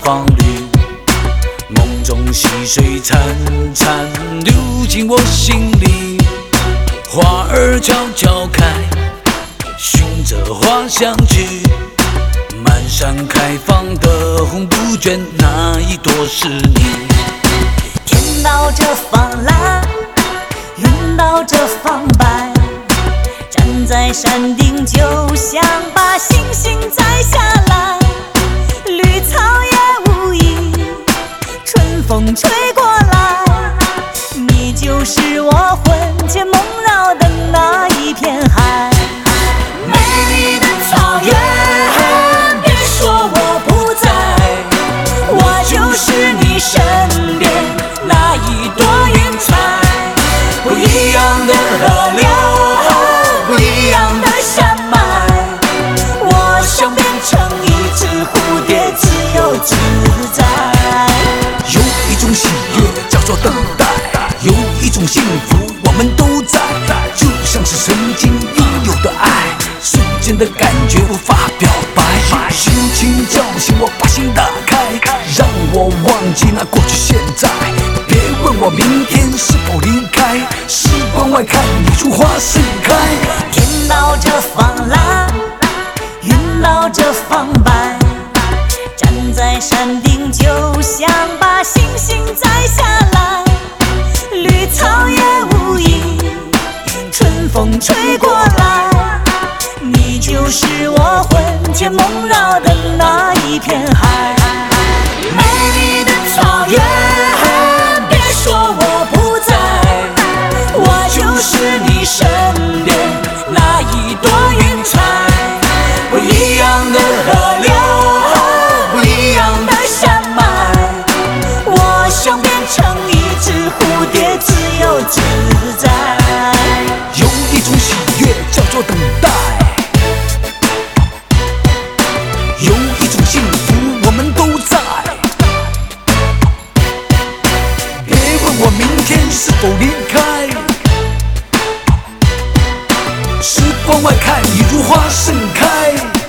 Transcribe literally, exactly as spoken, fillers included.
芳侣，梦中溪水潺潺流进我心里，花儿悄悄开，寻着花香去，满山开放的红杜鹃，那一朵是你。 天道这方蓝，云道这方白，站在山顶就想把星星摘下来，绿草也无意，春风吹过来，你就是我魂牵梦绕的那一片海。美丽的草原，别说我不在，我就是你身边那一朵云彩。不一样的河流，不一样的山脉，我想变成一只蝴蝶，自由自在。 有一种喜悦叫做等待，有一种幸福我们都在，就像是曾经拥有的爱，瞬间的感觉无法表白。轻轻叫醒我，把心打开，让我忘记那过去现在。别问我明天是否离开，时光外看你如花盛开。 天道这方蓝，云道这方白，站在山顶就想把星星摘下来，绿草也无意，春风吹过来，你就是我魂牵梦绕的那一片海。美丽的草原，别说我不在，我就是你身边那一朵云彩。不一样的河流，不一样的山脉，我想变成一只蝴蝶，自由自在。 有一种喜悦叫做等待，有一种幸福我们都在。别问我明天是否离开，时光外看你如花盛开。